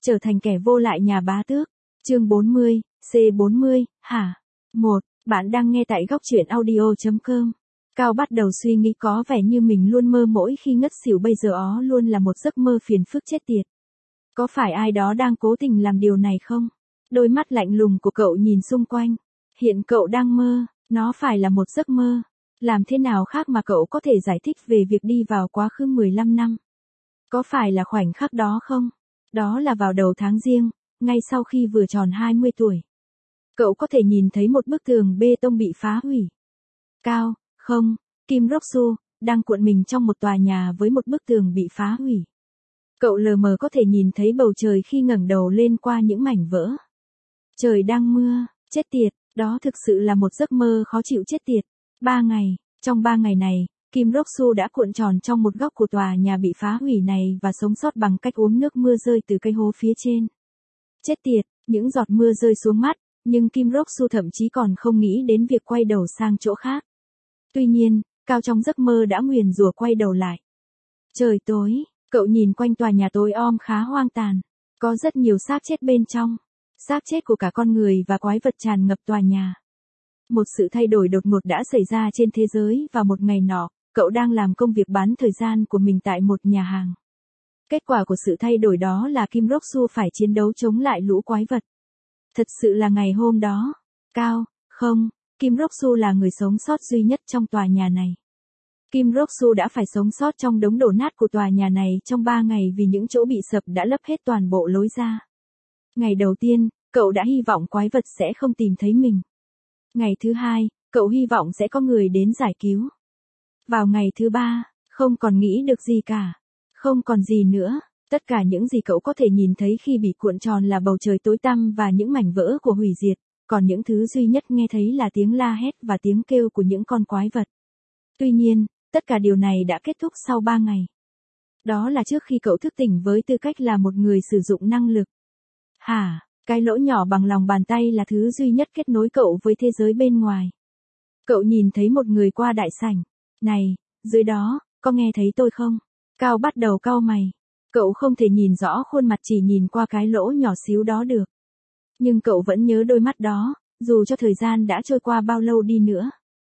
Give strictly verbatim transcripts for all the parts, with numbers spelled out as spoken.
Trở thành kẻ vô lại nhà bá tước. Chương bốn mươi, C bốn mươi, hả? một. Bạn đang nghe tại góc truyện audio chấm com. Cao bắt đầu suy nghĩ có vẻ như mình luôn mơ mỗi khi ngất xỉu bây giờ ó luôn là một giấc mơ phiền phức chết tiệt. Có phải ai đó đang cố tình làm điều này không? Đôi mắt lạnh lùng của cậu nhìn xung quanh. Hiện cậu đang mơ, nó phải là một giấc mơ. Làm thế nào khác mà cậu có thể giải thích về việc đi vào quá khứ mười lăm năm? Có phải là khoảnh khắc đó không? Đó là vào đầu tháng Giêng, ngay sau khi vừa tròn hai mươi tuổi. Cậu có thể nhìn thấy một bức tường bê tông bị phá hủy. Cao, không, Kim Rok-su, đang cuộn mình trong một tòa nhà với một bức tường bị phá hủy. Cậu lờ mờ có thể nhìn thấy bầu trời khi ngẩng đầu lên qua những mảnh vỡ. Trời đang mưa, chết tiệt, đó thực sự là một giấc mơ khó chịu chết tiệt. Ba ngày, trong ba ngày này, Kim Rok-su đã cuộn tròn trong một góc của tòa nhà bị phá hủy này và sống sót bằng cách uống nước mưa rơi từ cây hố phía trên. Chết tiệt, những giọt mưa rơi xuống mắt, nhưng Kim Rok-su thậm chí còn không nghĩ đến việc quay đầu sang chỗ khác. Tuy nhiên, Cao trong giấc mơ đã nguyền rủa quay đầu lại. Trời tối, cậu nhìn quanh tòa nhà tối om khá hoang tàn. Có rất nhiều xác chết bên trong. Xác chết của cả con người và quái vật tràn ngập tòa nhà. Một sự thay đổi đột ngột đã xảy ra trên thế giới và một ngày nọ, cậu đang làm công việc bán thời gian của mình tại một nhà hàng. Kết quả của sự thay đổi đó là Kim Rok-su phải chiến đấu chống lại lũ quái vật. Thật sự là ngày hôm đó. Cao, không, Kim Rok-su là người sống sót duy nhất trong tòa nhà này. Kim Rok-su đã phải sống sót trong đống đổ nát của tòa nhà này trong ba ngày vì những chỗ bị sập đã lấp hết toàn bộ lối ra. Ngày đầu tiên, cậu đã hy vọng quái vật sẽ không tìm thấy mình. Ngày thứ hai, cậu hy vọng sẽ có người đến giải cứu. Vào ngày thứ ba, không còn nghĩ được gì cả. Không còn gì nữa. Tất cả những gì cậu có thể nhìn thấy khi bị cuộn tròn là bầu trời tối tăm và những mảnh vỡ của hủy diệt. Còn những thứ duy nhất nghe thấy là tiếng la hét và tiếng kêu của những con quái vật. Tuy nhiên, tất cả điều này đã kết thúc sau ba ngày. Đó là trước khi cậu thức tỉnh với tư cách là một người sử dụng năng lực. Hả? Cái lỗ nhỏ bằng lòng bàn tay là thứ duy nhất kết nối cậu với thế giới bên ngoài. Cậu nhìn thấy một người qua đại sảnh. Này, dưới đó, có nghe thấy tôi không? Cao bắt đầu cau mày. Cậu không thể nhìn rõ khuôn mặt chỉ nhìn qua cái lỗ nhỏ xíu đó được. Nhưng cậu vẫn nhớ đôi mắt đó, dù cho thời gian đã trôi qua bao lâu đi nữa.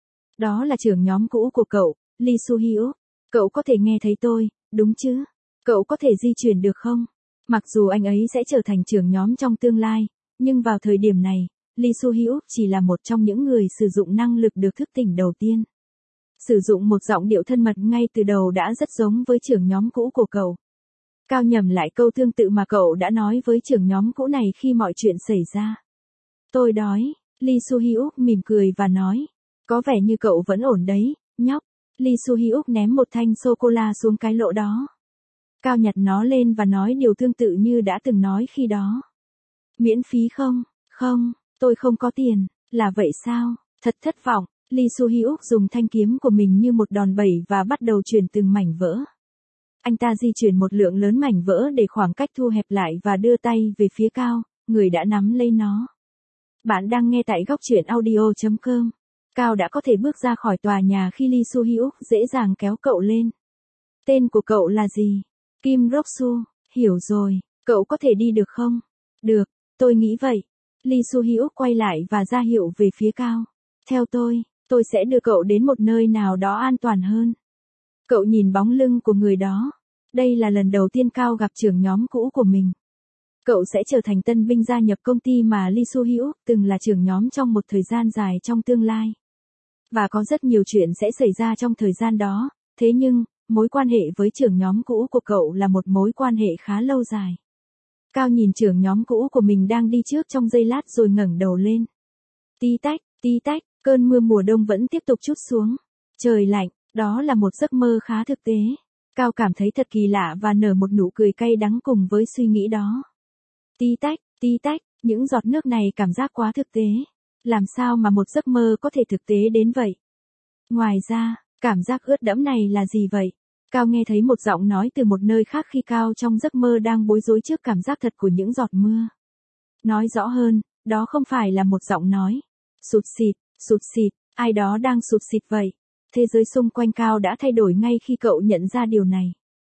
Đó là trưởng nhóm cũ của cậu, Lee Soo-hyuk. Cậu có thể nghe thấy tôi, đúng chứ? Cậu có thể di chuyển được không? Mặc dù anh ấy sẽ trở thành trưởng nhóm trong tương lai, nhưng vào thời điểm này, Lee Soo-hyuk chỉ là một trong những người sử dụng năng lực được thức tỉnh đầu tiên. Sử dụng một giọng điệu thân mật ngay từ đầu đã rất giống với trưởng nhóm cũ của cậu. Cao nhầm lại câu tương tự mà cậu đã nói với trưởng nhóm cũ này khi mọi chuyện xảy ra. Tôi đói, Lee Soo-hyuk mỉm cười và nói. Có vẻ như cậu vẫn ổn đấy, nhóc. Lee Soo-hyuk ném một thanh sô-cô-la xuống cái lỗ đó. Cao nhặt nó lên và nói điều tương tự như đã từng nói khi đó. Miễn phí không? Không, tôi không có tiền. Là vậy sao? Thật thất vọng. Lee Soo-hyuk dùng thanh kiếm của mình như một đòn bẩy và bắt đầu chuyển từng mảnh vỡ. Anh ta di chuyển một lượng lớn mảnh vỡ để khoảng cách thu hẹp lại và đưa tay về phía Cao, người đã nắm lấy nó. Bạn đang nghe tại góc truyện audio chấm com. Cao đã có thể bước ra khỏi tòa nhà khi Lee Soo-hyuk dễ dàng kéo cậu lên. Tên của cậu là gì? Kim Rok-su. Hiểu rồi, cậu có thể đi được không? Được, tôi nghĩ vậy. Lee Soo-hyuk quay lại và ra hiệu về phía Cao. Theo tôi, tôi sẽ đưa cậu đến một nơi nào đó an toàn hơn. Cậu nhìn bóng lưng của người đó. Đây là lần đầu tiên Cao gặp trưởng nhóm cũ của mình. Cậu sẽ trở thành tân binh gia nhập công ty mà Lee Soo-hyuk từng là trưởng nhóm trong một thời gian dài trong tương lai. Và có rất nhiều chuyện sẽ xảy ra trong thời gian đó, thế nhưng, mối quan hệ với trưởng nhóm cũ của cậu là một mối quan hệ khá lâu dài. Cao nhìn trưởng nhóm cũ của mình đang đi trước trong giây lát rồi ngẩng đầu lên. Tí tách, tí tách, cơn mưa mùa đông vẫn tiếp tục trút xuống. Trời lạnh, đó là một giấc mơ khá thực tế. Cao cảm thấy thật kỳ lạ và nở một nụ cười cay đắng cùng với suy nghĩ đó. Tí tách, tí tách, những giọt nước này cảm giác quá thực tế. Làm sao mà một giấc mơ có thể thực tế đến vậy? Ngoài ra, cảm giác ướt đẫm này là gì vậy? Cao nghe thấy một giọng nói từ một nơi khác khi Cao trong giấc mơ đang bối rối trước cảm giác thật của những giọt mưa. Nói rõ hơn, đó không phải là một giọng nói. Sụt xịt, sụt xịt, ai đó đang sụt xịt vậy. Thế giới xung quanh Cao đã thay đổi ngay khi cậu nhận ra điều này.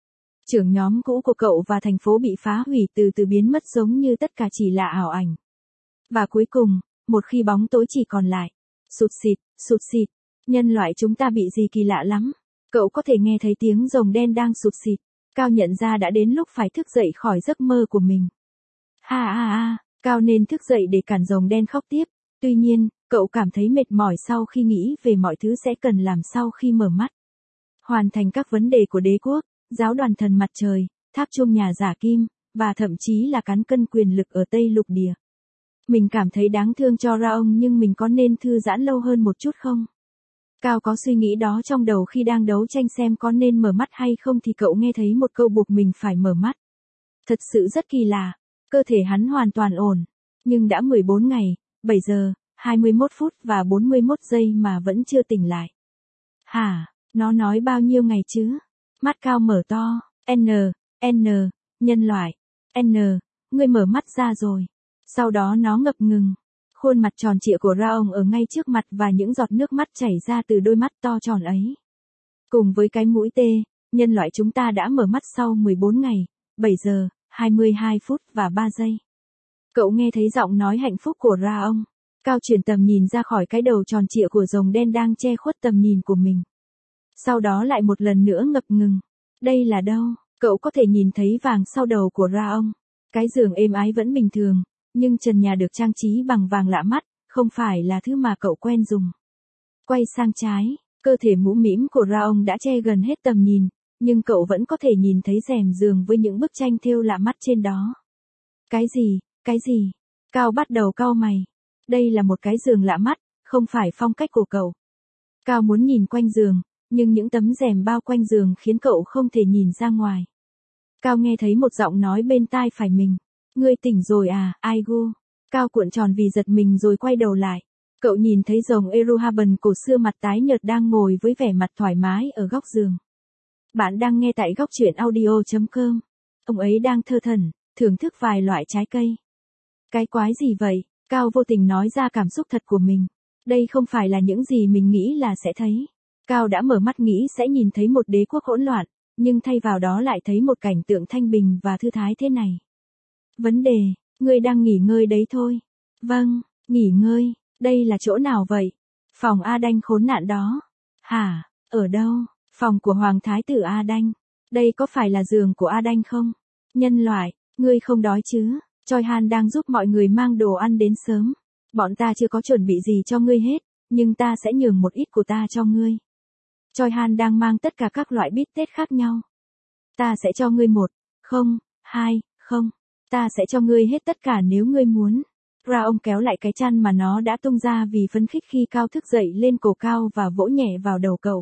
Trưởng nhóm cũ của cậu và thành phố bị phá hủy từ từ biến mất giống như tất cả chỉ là ảo ảnh. Và cuối cùng, một khi bóng tối chỉ còn lại, sụt xịt, sụt xịt, nhân loại chúng ta bị gì kỳ lạ lắm. Cậu có thể nghe thấy tiếng rồng đen đang sụt xịt. Cao nhận ra đã đến lúc phải thức dậy khỏi giấc mơ của mình. Ha ha ha, Cao nên thức dậy để cản rồng đen khóc tiếp. Tuy nhiên, cậu cảm thấy mệt mỏi sau khi nghĩ về mọi thứ sẽ cần làm sau khi mở mắt. Hoàn thành các vấn đề của đế quốc, giáo đoàn thần mặt trời, tháp chuông nhà giả kim, và thậm chí là cán cân quyền lực ở Tây Lục Địa. Mình cảm thấy đáng thương cho Ra ông nhưng mình có nên thư giãn lâu hơn một chút không? Cao có suy nghĩ đó trong đầu khi đang đấu tranh xem có nên mở mắt hay không thì cậu nghe thấy một câu buộc mình phải mở mắt. Thật sự rất kỳ lạ, cơ thể hắn hoàn toàn ổn, nhưng đã mười bốn ngày, bảy giờ, hai mươi mốt phút và bốn mươi mốt giây mà vẫn chưa tỉnh lại. Hả, nó nói bao nhiêu ngày chứ? Mắt Cao mở to, N, N, nhân loại, N, ngươi mở mắt ra rồi. Sau đó nó ngập ngừng. Khuôn mặt tròn trịa của Raong ở ngay trước mặt và những giọt nước mắt chảy ra từ đôi mắt to tròn ấy. Cùng với cái mũi tê, nhân loại chúng ta đã mở mắt sau mười bốn ngày, bảy giờ, hai mươi hai phút và ba giây. Cậu nghe thấy giọng nói hạnh phúc của Raong. Cao chuyển tầm nhìn ra khỏi cái đầu tròn trịa của rồng đen đang che khuất tầm nhìn của mình. Sau đó lại một lần nữa ngập ngừng. Đây là đâu? Cậu có thể nhìn thấy vàng sau đầu của Raong. Cái giường êm ái vẫn bình thường, nhưng trần nhà được trang trí bằng vàng lạ mắt, không phải là thứ mà cậu quen dùng. Quay sang trái, cơ thể mũm mĩm của Raong đã che gần hết tầm nhìn, nhưng cậu vẫn có thể nhìn thấy rèm giường với những bức tranh thêu lạ mắt trên đó. Cái gì, cái gì? Cao bắt đầu cau mày. Đây là một cái giường lạ mắt, không phải phong cách của cậu. Cao muốn nhìn quanh giường, nhưng những tấm rèm bao quanh giường khiến cậu không thể nhìn ra ngoài. Cao nghe thấy một giọng nói bên tai phải mình. Ngươi tỉnh rồi à, Aigu? Cao cuộn tròn vì giật mình rồi quay đầu lại. Cậu nhìn thấy rồng Eruhaben cổ xưa mặt tái nhợt đang ngồi với vẻ mặt thoải mái ở góc giường. Bạn đang nghe tại góc truyện audio chấm com. Ông ấy đang thơ thẩn, thưởng thức vài loại trái cây. Cái quái gì vậy? Cao vô tình nói ra cảm xúc thật của mình. Đây không phải là những gì mình nghĩ là sẽ thấy. Cao đã mở mắt nghĩ sẽ nhìn thấy một đế quốc hỗn loạn, nhưng thay vào đó lại thấy một cảnh tượng thanh bình và thư thái thế này. Vấn đề, ngươi đang nghỉ ngơi đấy thôi. Vâng, nghỉ ngơi, đây là chỗ nào vậy? Phòng A Đanh khốn nạn đó. Hả, ở đâu? Phòng của Hoàng Thái tử A Đanh. Đây có phải là giường của A Đanh không? Nhân loại, ngươi không đói chứ? Choi Han đang giúp mọi người mang đồ ăn đến sớm. Bọn ta chưa có chuẩn bị gì cho ngươi hết, nhưng ta sẽ nhường một ít của ta cho ngươi. Choi Han đang mang tất cả các loại bít tết khác nhau. Ta sẽ cho ngươi một, không, hai, không. Ta sẽ cho ngươi hết tất cả nếu ngươi muốn. Ra ông kéo lại cái chăn mà nó đã tung ra vì phấn khích khi Cao thức dậy lên cổ Cao và vỗ nhẹ vào đầu cậu.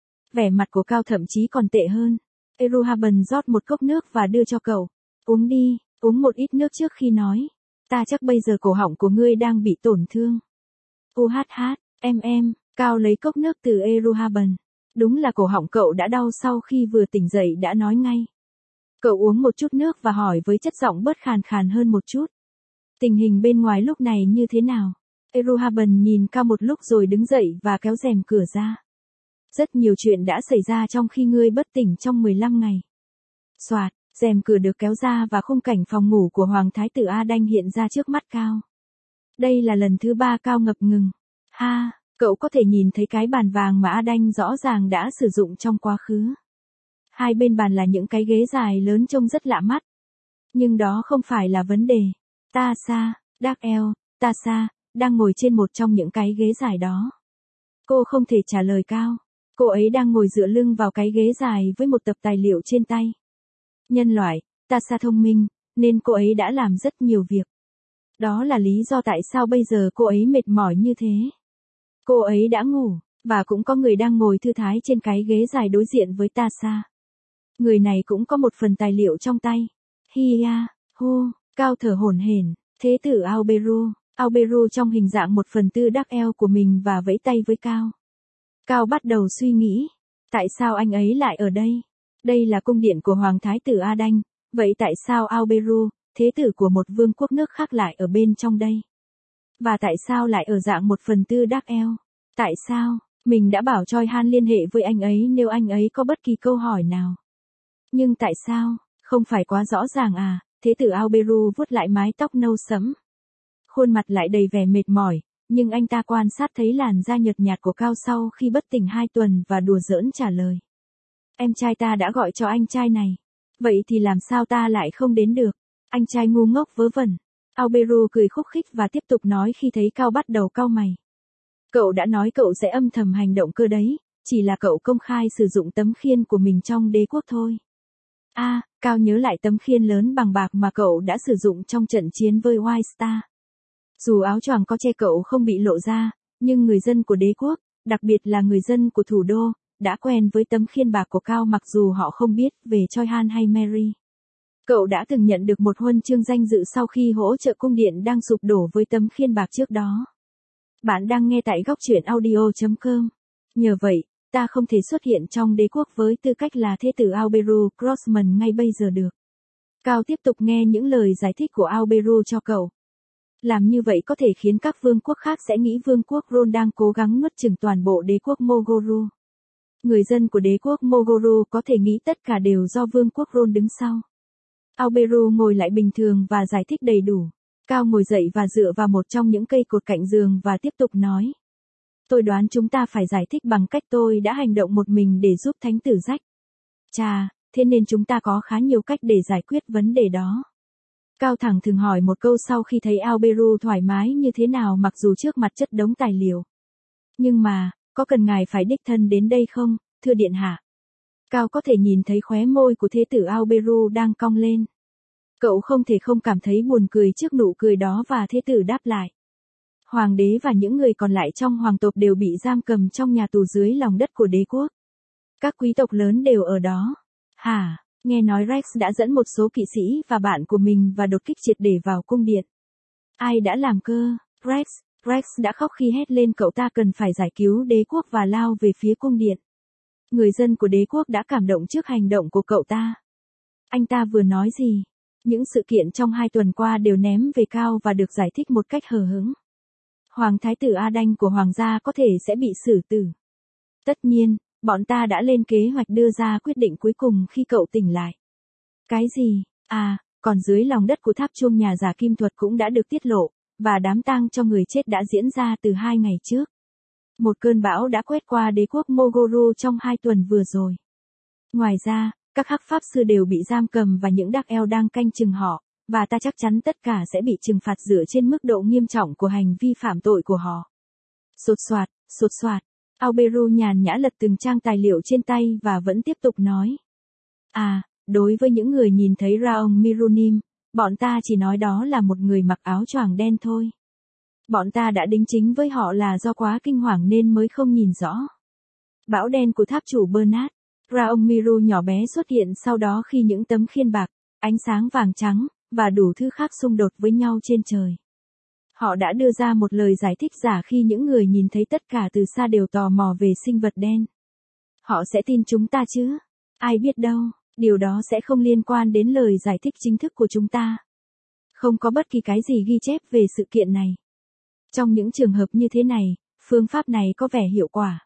Vẻ mặt của Cao thậm chí còn tệ hơn. Eruhaben rót một cốc nước và đưa cho cậu. Uống đi, uống một ít nước trước khi nói. Ta chắc bây giờ cổ họng của ngươi đang bị tổn thương. U hát hát, em em, Cao lấy cốc nước từ Eruhaben. Đúng là cổ họng cậu đã đau sau khi vừa tỉnh dậy đã nói ngay. Cậu uống một chút nước và hỏi với chất giọng bớt khàn khàn hơn một chút. Tình hình bên ngoài lúc này như thế nào? Eruhaben nhìn Cao một lúc rồi đứng dậy và kéo rèm cửa ra. Rất nhiều chuyện đã xảy ra trong khi ngươi bất tỉnh trong mười lăm ngày. Soạt, rèm cửa được kéo ra và khung cảnh phòng ngủ của Hoàng Thái tử A Đanh hiện ra trước mắt Cao. Đây là lần thứ ba Cao ngập ngừng. Ha, cậu có thể nhìn thấy cái bàn vàng mà A Đanh rõ ràng đã sử dụng trong quá khứ. Hai bên bàn là những cái ghế dài lớn trông rất lạ mắt. Nhưng đó không phải là vấn đề. Tasha, Dark-El, Tasha, đang ngồi trên một trong những cái ghế dài đó. Cô không thể trả lời Cao. Cô ấy đang ngồi dựa lưng vào cái ghế dài với một tập tài liệu trên tay. Nhân loại, Tasha thông minh, nên cô ấy đã làm rất nhiều việc. Đó là lý do tại sao bây giờ cô ấy mệt mỏi như thế. Cô ấy đã ngủ, và cũng có người đang ngồi thư thái trên cái ghế dài đối diện với Tasha. Người này cũng có một phần tài liệu trong tay. Hiya, hu, Cao thở hổn hển, thế tử Auberu, Auberu trong hình dạng một phần tư Dark-El của mình và vẫy tay với Cao. Cao bắt đầu suy nghĩ, tại sao anh ấy lại ở đây? Đây là cung điện của Hoàng Thái tử A Đanh, vậy tại sao Auberu, thế tử của một vương quốc nước khác lại ở bên trong đây? Và tại sao lại ở dạng một phần tư Dark-El? Tại sao? Mình đã bảo Choi Han liên hệ với anh ấy nếu anh ấy có bất kỳ câu hỏi nào. Nhưng tại sao, không phải quá rõ ràng à, thế tử Alberu vuốt lại mái tóc nâu sẫm. Khuôn mặt lại đầy vẻ mệt mỏi, nhưng anh ta quan sát thấy làn da nhợt nhạt của Cao sau khi bất tỉnh hai tuần và đùa giỡn trả lời. Em trai ta đã gọi cho anh trai này. Vậy thì làm sao ta lại không đến được? Anh trai ngu ngốc vớ vẩn. Alberu cười khúc khích và tiếp tục nói khi thấy Cao bắt đầu cau mày. Cậu đã nói cậu sẽ âm thầm hành động cơ đấy, chỉ là cậu công khai sử dụng tấm khiên của mình trong đế quốc thôi. A, à, Cao nhớ lại tấm khiên lớn bằng bạc mà cậu đã sử dụng trong trận chiến với White Star. Dù áo choàng có che cậu không bị lộ ra, nhưng người dân của đế quốc, đặc biệt là người dân của thủ đô, đã quen với tấm khiên bạc của Cao mặc dù họ không biết về Choi Han hay Mary. Cậu đã từng nhận được một huân chương danh dự sau khi hỗ trợ cung điện đang sụp đổ với tấm khiên bạc trước đó. Bạn đang nghe tại góc truyện audio chấm com. Nhờ vậy, ta không thể xuất hiện trong đế quốc với tư cách là thế tử Alberu Crossman ngay bây giờ được. Cao tiếp tục nghe những lời giải thích của Alberu cho cậu. Làm như vậy có thể khiến các vương quốc khác sẽ nghĩ vương quốc Ron đang cố gắng nuốt chửng toàn bộ đế quốc Mogoru. Người dân của đế quốc Mogoru có thể nghĩ tất cả đều do vương quốc Ron đứng sau. Alberu ngồi lại bình thường và giải thích đầy đủ. Cao ngồi dậy và dựa vào một trong những cây cột cạnh giường và tiếp tục nói. Tôi đoán chúng ta phải giải thích bằng cách tôi đã hành động một mình để giúp thánh tử Jack. Chà, thế nên chúng ta có khá nhiều cách để giải quyết vấn đề đó. Cao thẳng thừng hỏi một câu sau khi thấy Alberu thoải mái như thế nào mặc dù trước mặt chất đống tài liệu. Nhưng mà, có cần ngài phải đích thân đến đây không, thưa điện hạ? Cao có thể nhìn thấy khóe môi của thế tử Alberu đang cong lên. Cậu không thể không cảm thấy buồn cười trước nụ cười đó và thế tử đáp lại. Hoàng đế và những người còn lại trong hoàng tộc đều bị giam cầm trong nhà tù dưới lòng đất của đế quốc. Các quý tộc lớn đều ở đó. Hả, nghe nói Rex đã dẫn một số kỵ sĩ và bạn của mình và đột kích triệt để vào cung điện. Ai đã làm cơ? Rex, Rex đã khóc khi hét lên cậu ta cần phải giải cứu đế quốc và lao về phía cung điện. Người dân của đế quốc đã cảm động trước hành động của cậu ta. Anh ta vừa nói gì? Những sự kiện trong hai tuần qua đều ném về Cao và được giải thích một cách hờ hững. Hoàng thái tử A Đanh của hoàng gia có thể sẽ bị xử tử. Tất nhiên, bọn ta đã lên kế hoạch đưa ra quyết định cuối cùng khi cậu tỉnh lại. Cái gì? À, còn dưới lòng đất của tháp chuông nhà giả kim thuật cũng đã được tiết lộ, và đám tang cho người chết đã diễn ra từ hai ngày trước. Một cơn bão đã quét qua đế quốc Mogoru trong hai tuần vừa rồi. Ngoài ra, các hắc pháp sư đều bị giam cầm và những Dark Elf đang canh chừng họ, và ta chắc chắn tất cả sẽ bị trừng phạt dựa trên mức độ nghiêm trọng của hành vi phạm tội của họ. Sột soạt, sột soạt. Alberu nhàn nhã lật từng trang tài liệu trên tay và vẫn tiếp tục nói. À, đối với những người nhìn thấy Raong Mirunim, bọn ta chỉ nói đó là một người mặc áo choàng đen thôi. Bọn ta đã đính chính với họ là do quá kinh hoàng nên mới không nhìn rõ. Bão đen của tháp chủ Bernard, Raong Miru nhỏ bé xuất hiện sau đó khi những tấm khiên bạc, ánh sáng vàng trắng, và đủ thứ khác xung đột với nhau trên trời. Họ đã đưa ra một lời giải thích giả khi những người nhìn thấy tất cả từ xa đều tò mò về sinh vật đen. Họ sẽ tin chúng ta chứ? Ai biết đâu, điều đó sẽ không liên quan đến lời giải thích chính thức của chúng ta. Không có bất kỳ cái gì ghi chép về sự kiện này. Trong những trường hợp như thế này, phương pháp này có vẻ hiệu quả.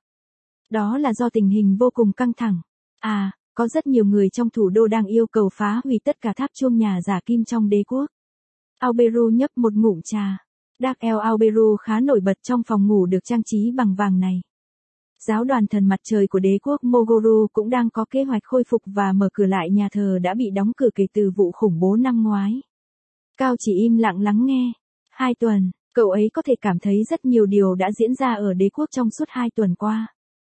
Đó là do tình hình vô cùng căng thẳng. À, có rất nhiều người trong thủ đô đang yêu cầu phá hủy tất cả tháp chuông nhà giả kim trong đế quốc. Alberu nhấp một ngụm trà. Dark Elf Alberu khá nổi bật trong phòng ngủ được trang trí bằng vàng này. Giáo đoàn thần mặt trời của đế quốc Mogoru cũng đang có kế hoạch khôi phục và mở cửa lại nhà thờ đã bị đóng cửa kể từ vụ khủng bố năm ngoái. Cao chỉ im lặng lắng nghe. Hai tuần, cậu ấy có thể cảm thấy rất nhiều điều đã diễn ra ở đế quốc trong suốt hai tuần qua.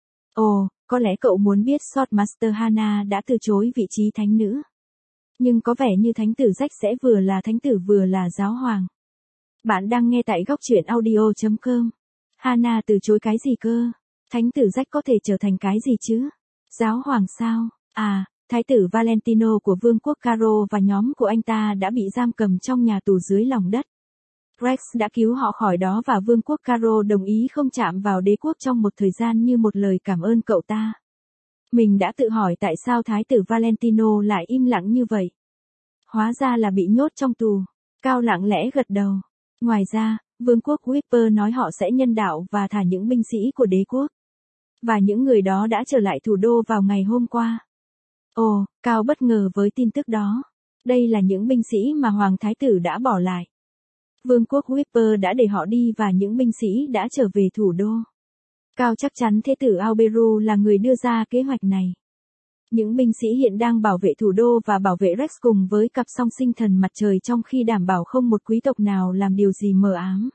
Ồ, có lẽ cậu muốn biết Swordmaster Hana đã từ chối vị trí thánh nữ. Nhưng có vẻ như thánh tử Jack sẽ vừa là thánh tử vừa là giáo hoàng. Bạn đang nghe tại góc truyện audio chấm com. Hana từ chối cái gì cơ? Thánh tử Jack có thể trở thành cái gì chứ? Giáo hoàng sao? À, thái tử Valentino của vương quốc Caro và nhóm của anh ta đã bị giam cầm trong nhà tù dưới lòng đất. Rex đã cứu họ khỏi đó và vương quốc Caro đồng ý không chạm vào đế quốc trong một thời gian như một lời cảm ơn cậu ta. Mình đã tự hỏi tại sao thái tử Valentino lại im lặng như vậy. Hóa ra là bị nhốt trong tù. Cao lặng lẽ gật đầu. Ngoài ra, vương quốc Whisper nói họ sẽ nhân đạo và thả những binh sĩ của đế quốc. Và những người đó đã trở lại thủ đô vào ngày hôm qua. Ồ, Cao bất ngờ với tin tức đó. Đây là những binh sĩ mà Hoàng Thái tử đã bỏ lại. Vương quốc Whisper đã để họ đi và những binh sĩ đã trở về thủ đô. Cao chắc chắn Thế tử Auberu là người đưa ra kế hoạch này. Những binh sĩ hiện đang bảo vệ thủ đô và bảo vệ Rex cùng với cặp song sinh thần mặt trời trong khi đảm bảo không một quý tộc nào làm điều gì mờ ám.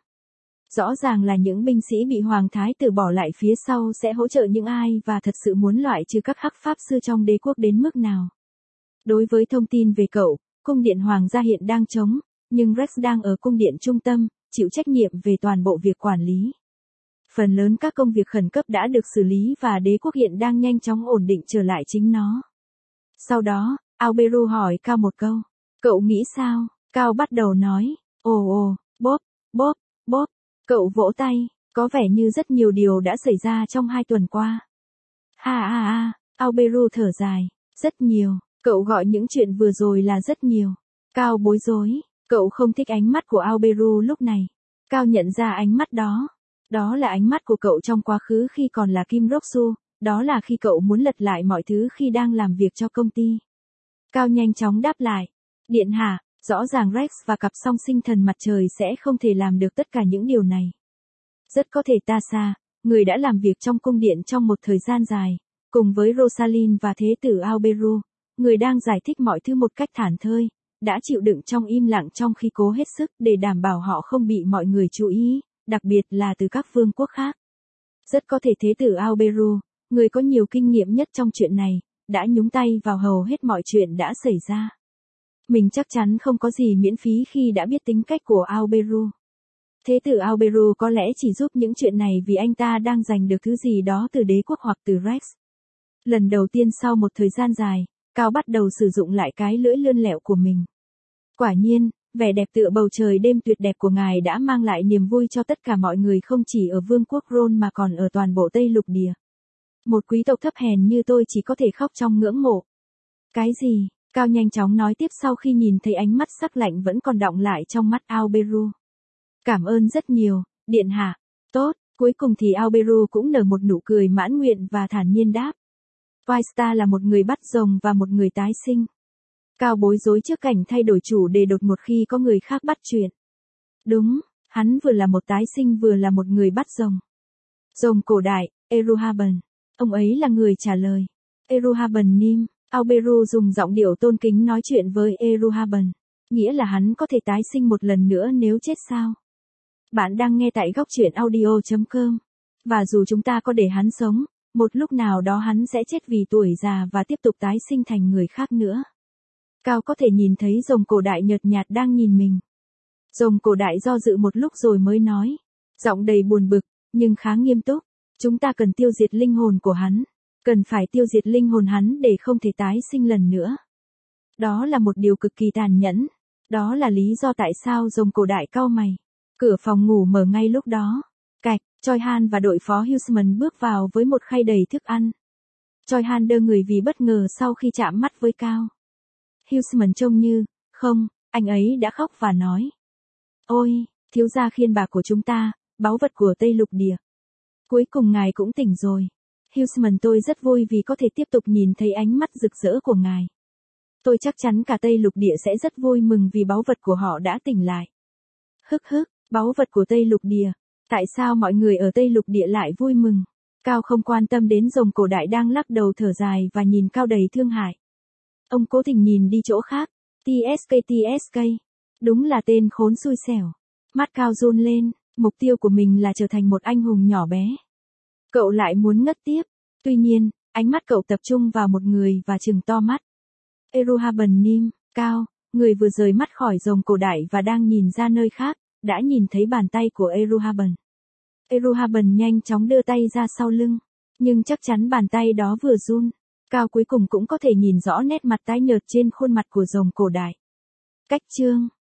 Rõ ràng là những binh sĩ bị Hoàng Thái tử bỏ lại phía sau sẽ hỗ trợ những ai và thật sự muốn loại trừ các hắc pháp sư trong đế quốc đến mức nào. Đối với thông tin về cậu, cung điện Hoàng gia hiện đang trống, nhưng Rex đang ở cung điện trung tâm, chịu trách nhiệm về toàn bộ việc quản lý. Phần lớn các công việc khẩn cấp đã được xử lý và đế quốc hiện đang nhanh chóng ổn định trở lại chính nó. Sau đó, Auberu hỏi Cao một câu. Cậu nghĩ sao? Cao bắt đầu nói. Ồ ồ, bóp, bóp, bóp. Cậu vỗ tay, có vẻ như rất nhiều điều đã xảy ra trong hai tuần qua. Ha ha ha, Auberu thở dài. Rất nhiều, cậu gọi những chuyện vừa rồi là rất nhiều. Cao bối rối, cậu không thích ánh mắt của Auberu lúc này. Cao nhận ra ánh mắt đó. Đó là ánh mắt của cậu trong quá khứ khi còn là Kim Roksu, đó là khi cậu muốn lật lại mọi thứ khi đang làm việc cho công ty. Cao nhanh chóng đáp lại. Điện hạ, rõ ràng Rex và cặp song sinh thần mặt trời sẽ không thể làm được tất cả những điều này. Rất có thể Tasa, người đã làm việc trong cung điện trong một thời gian dài, cùng với Rosalind và Thế tử Auberu, người đang giải thích mọi thứ một cách thản thơi, đã chịu đựng trong im lặng trong khi cố hết sức để đảm bảo họ không bị mọi người chú ý, đặc biệt là từ các vương quốc khác. Rất có thể Thế tử Auberu, người có nhiều kinh nghiệm nhất trong chuyện này, đã nhúng tay vào hầu hết mọi chuyện đã xảy ra. Mình chắc chắn không có gì miễn phí khi đã biết tính cách của Auberu. Thế tử Auberu có lẽ chỉ giúp những chuyện này vì anh ta đang giành được thứ gì đó từ đế quốc hoặc từ Rex. Lần đầu tiên sau một thời gian dài, Cao bắt đầu sử dụng lại cái lưỡi lươn lẹo của mình. Quả nhiên, vẻ đẹp tựa bầu trời đêm tuyệt đẹp của ngài đã mang lại niềm vui cho tất cả mọi người không chỉ ở vương quốc Ron mà còn ở toàn bộ Tây Lục Địa. Một quý tộc thấp hèn như tôi chỉ có thể khóc trong ngưỡng mộ. Cái gì? Cao nhanh chóng nói tiếp sau khi nhìn thấy ánh mắt sắc lạnh vẫn còn đọng lại trong mắt Auberu. Cảm ơn rất nhiều, điện hạ. Tốt, cuối cùng thì Auberu cũng nở một nụ cười mãn nguyện và thản nhiên đáp. Vista là một người bắt rồng và một người tái sinh. Cao bối rối trước cảnh thay đổi chủ đề đột ngột khi có người khác bắt chuyện. Đúng, hắn vừa là một tái sinh vừa là một người bắt rồng. Rồng cổ đại, Eruhaben. Ông ấy là người trả lời. Eruhaben Nim. Auberu dùng giọng điệu tôn kính nói chuyện với Eruhaben. Nghĩa là hắn có thể tái sinh một lần nữa nếu chết sao? Bạn đang nghe tại góc truyện audio chấm com. Và dù chúng ta có để hắn sống, một lúc nào đó hắn sẽ chết vì tuổi già và tiếp tục tái sinh thành người khác nữa. Cao có thể nhìn thấy rồng cổ đại nhợt nhạt đang nhìn mình. Rồng cổ đại do dự một lúc rồi mới nói. Giọng đầy buồn bực, nhưng khá nghiêm túc. Chúng ta cần tiêu diệt linh hồn của hắn. Cần phải tiêu diệt linh hồn hắn để không thể tái sinh lần nữa. Đó là một điều cực kỳ tàn nhẫn. Đó là lý do tại sao rồng cổ đại cau mày. Cửa phòng ngủ mở ngay lúc đó. Cạch, Choi Han và đội phó Huseman bước vào với một khay đầy thức ăn. Choi Han đơ người vì bất ngờ sau khi chạm mắt với Cao. Huseman trông như, không, anh ấy đã khóc và nói. Ôi, thiếu gia khiên bạc của chúng ta, báu vật của Tây Lục Địa. Cuối cùng ngài cũng tỉnh rồi. Huseman tôi rất vui vì có thể tiếp tục nhìn thấy ánh mắt rực rỡ của ngài. Tôi chắc chắn cả Tây Lục Địa sẽ rất vui mừng vì báu vật của họ đã tỉnh lại. Hức hức, báu vật của Tây Lục Địa. Tại sao mọi người ở Tây Lục Địa lại vui mừng? Cao không quan tâm đến rồng cổ đại đang lắc đầu thở dài và nhìn Cao đầy thương hại. Ông cố tình nhìn đi chỗ khác. tê ét ca tê ét ca. Đúng là tên khốn xui xẻo. Mắt Cao run lên, mục tiêu của mình là trở thành một anh hùng nhỏ bé. Cậu lại muốn ngất tiếp. Tuy nhiên, ánh mắt cậu tập trung vào một người và trừng to mắt. Eruhaben Nim, Cao, người vừa rời mắt khỏi rồng cổ đại và đang nhìn ra nơi khác, đã nhìn thấy bàn tay của Eruhaben. Eruhaben nhanh chóng đưa tay ra sau lưng, nhưng chắc chắn bàn tay đó vừa run. Cao cuối cùng cũng có thể nhìn rõ nét mặt tái nhợt trên khuôn mặt của rồng cổ đại. Cách chương